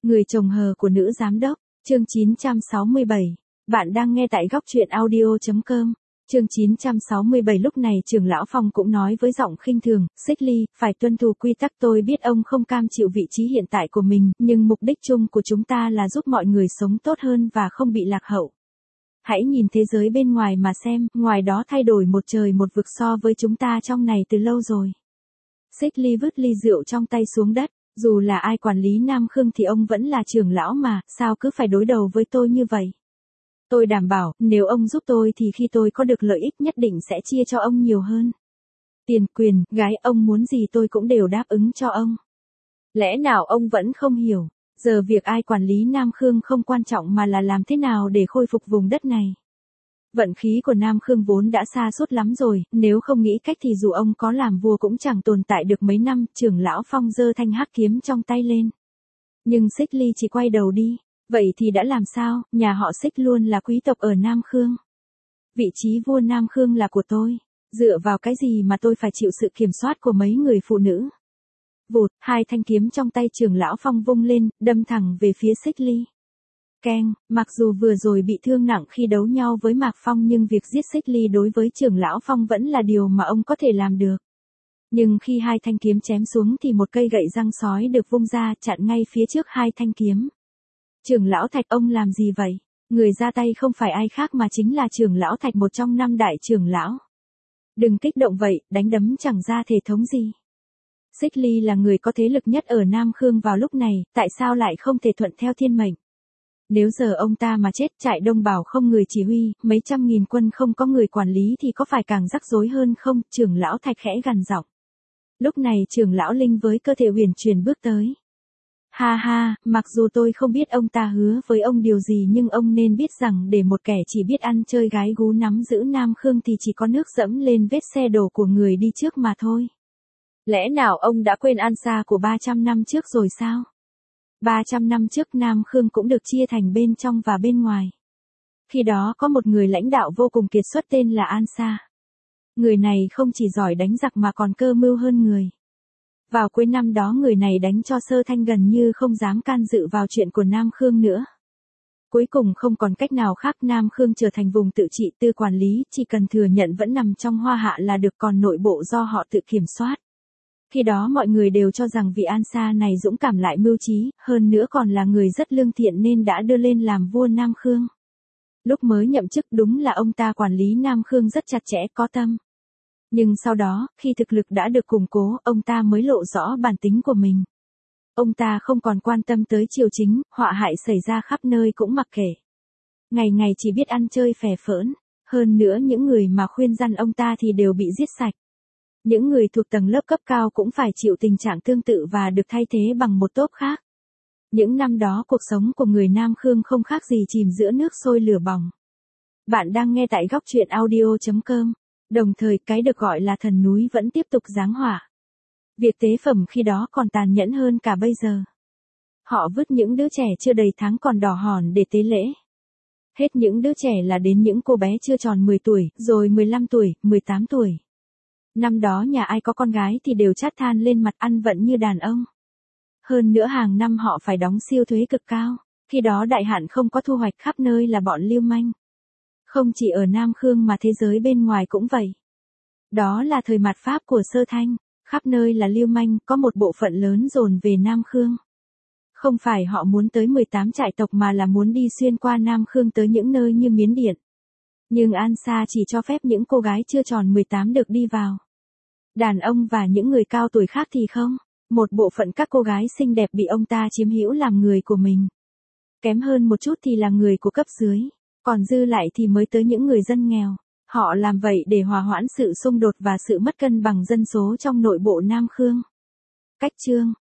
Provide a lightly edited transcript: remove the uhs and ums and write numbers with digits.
Người chồng hờ của nữ giám đốc, chương 967. Bạn đang nghe tại góc truyện audio.com. Chương 967. Lúc này trưởng lão Phong cũng nói với giọng khinh thường, Xích Ly, phải tuân thủ quy tắc. Tôi biết ông không cam chịu vị trí hiện tại của mình, nhưng mục đích chung của chúng ta là giúp mọi người sống tốt hơn và không bị lạc hậu. Hãy nhìn thế giới bên ngoài mà xem, ngoài đó thay đổi một trời một vực so với chúng ta trong này từ lâu rồi. Xích Ly vứt ly rượu trong tay xuống đất. Dù là ai quản lý Nam Khương thì ông vẫn là trưởng lão mà, sao cứ phải đối đầu với tôi như vậy? Tôi đảm bảo, nếu ông giúp tôi thì khi tôi có được lợi ích nhất định sẽ chia cho ông nhiều hơn. Tiền, quyền, gái, ông muốn gì tôi cũng đều đáp ứng cho ông. Lẽ nào ông vẫn không hiểu, giờ việc ai quản lý Nam Khương không quan trọng mà là làm thế nào để khôi phục vùng đất này. Vận khí của Nam Khương vốn đã sa sút lắm rồi, nếu không nghĩ cách thì dù ông có làm vua cũng chẳng tồn tại được mấy năm. Trưởng lão Phong giơ thanh hắc kiếm trong tay lên. Nhưng Xích Ly chỉ quay đầu đi. Vậy thì đã làm sao, nhà họ Xích luôn là quý tộc ở Nam Khương. Vị trí vua Nam Khương là của tôi. Dựa vào cái gì mà tôi phải chịu sự kiểm soát của mấy người phụ nữ? Vụt, hai thanh kiếm trong tay trưởng lão Phong vung lên, đâm thẳng về phía Xích Ly. Keng, mặc dù vừa rồi bị thương nặng khi đấu nhau với Mạc Phong nhưng việc giết Xích Ly đối với trưởng lão Phong vẫn là điều mà ông có thể làm được. Nhưng khi hai thanh kiếm chém xuống thì một cây gậy răng sói được vung ra chặn ngay phía trước hai thanh kiếm. Trưởng lão Thạch, ông làm gì vậy? Người ra tay không phải ai khác mà chính là trưởng lão Thạch, một trong 5 đại trưởng lão. Đừng kích động vậy, đánh đấm chẳng ra thể thống gì. Xích Ly là người có thế lực nhất ở Nam Khương vào lúc này, tại sao lại không thể thuận theo thiên mệnh? Nếu giờ ông ta mà chết, trại Đông Bảo không người chỉ huy, mấy trăm nghìn quân không có người quản lý thì có phải càng rắc rối hơn không? Trưởng lão Thạch khẽ gằn giọng. Lúc này trưởng lão Linh với cơ thể huyền chuyển bước tới. Ha ha, mặc dù tôi không biết ông ta hứa với ông điều gì nhưng ông nên biết rằng để một kẻ chỉ biết ăn chơi gái gú nắm giữ Nam Khương thì chỉ có nước dẫm lên vết xe đổ của người đi trước mà thôi. Lẽ nào ông đã quên An Sa của 300 năm trước rồi sao? 300 năm trước Nam Khương cũng được chia thành bên trong và bên ngoài. Khi đó có một người lãnh đạo vô cùng kiệt xuất tên là An Sa. Người này không chỉ giỏi đánh giặc mà còn cơ mưu hơn người. Vào cuối năm đó người này đánh cho Sơ Thanh gần như không dám can dự vào chuyện của Nam Khương nữa. Cuối cùng không còn cách nào khác, Nam Khương trở thành vùng tự trị tư quản lý, chỉ cần thừa nhận vẫn nằm trong Hoa Hạ là được, còn nội bộ do họ tự kiểm soát. Khi đó mọi người đều cho rằng vị An Sa này dũng cảm lại mưu trí, hơn nữa còn là người rất lương thiện nên đã đưa lên làm vua Nam Khương. Lúc mới nhậm chức đúng là ông ta quản lý Nam Khương rất chặt chẽ, có tâm. Nhưng sau đó, khi thực lực đã được củng cố, ông ta mới lộ rõ bản tính của mình. Ông ta không còn quan tâm tới triều chính, họa hại xảy ra khắp nơi cũng mặc kệ. Ngày ngày chỉ biết ăn chơi phè phỡn, hơn nữa những người mà khuyên răn ông ta thì đều bị giết sạch. Những người thuộc tầng lớp cấp cao cũng phải chịu tình trạng tương tự và được thay thế bằng một tốp khác. Những năm đó cuộc sống của người Nam Khương không khác gì chìm giữa nước sôi lửa bỏng. Bạn đang nghe tại góc truyện audio.com. Đồng thời cái được gọi là thần núi vẫn tiếp tục giáng hỏa. Việc tế phẩm khi đó còn tàn nhẫn hơn cả bây giờ. Họ vứt những đứa trẻ chưa đầy tháng còn đỏ hòn để tế lễ. Hết những đứa trẻ là đến những cô bé chưa tròn 10 tuổi, rồi 15 tuổi, 18 tuổi. Năm đó nhà ai có con gái thì đều chát than lên mặt, ăn vận như đàn ông. Hơn nữa hàng năm họ phải đóng siêu thuế cực cao, khi đó đại hạn không có thu hoạch, khắp nơi là bọn lưu manh. Không chỉ ở Nam Khương mà thế giới bên ngoài cũng vậy. Đó là thời mạt Pháp của Sơ Thanh, khắp nơi là lưu manh, có một bộ phận lớn dồn về Nam Khương. Không phải họ muốn tới 18 trại tộc mà là muốn đi xuyên qua Nam Khương tới những nơi như Miến Điện. Nhưng An Sa chỉ cho phép những cô gái chưa tròn 18 được đi vào. Đàn ông và những người cao tuổi khác thì không. Một bộ phận các cô gái xinh đẹp bị ông ta chiếm hữu làm người của mình. Kém hơn một chút thì là người của cấp dưới. Còn dư lại thì mới tới những người dân nghèo. Họ làm vậy để hòa hoãn sự xung đột và sự mất cân bằng dân số trong nội bộ Nam Khương. Cách chương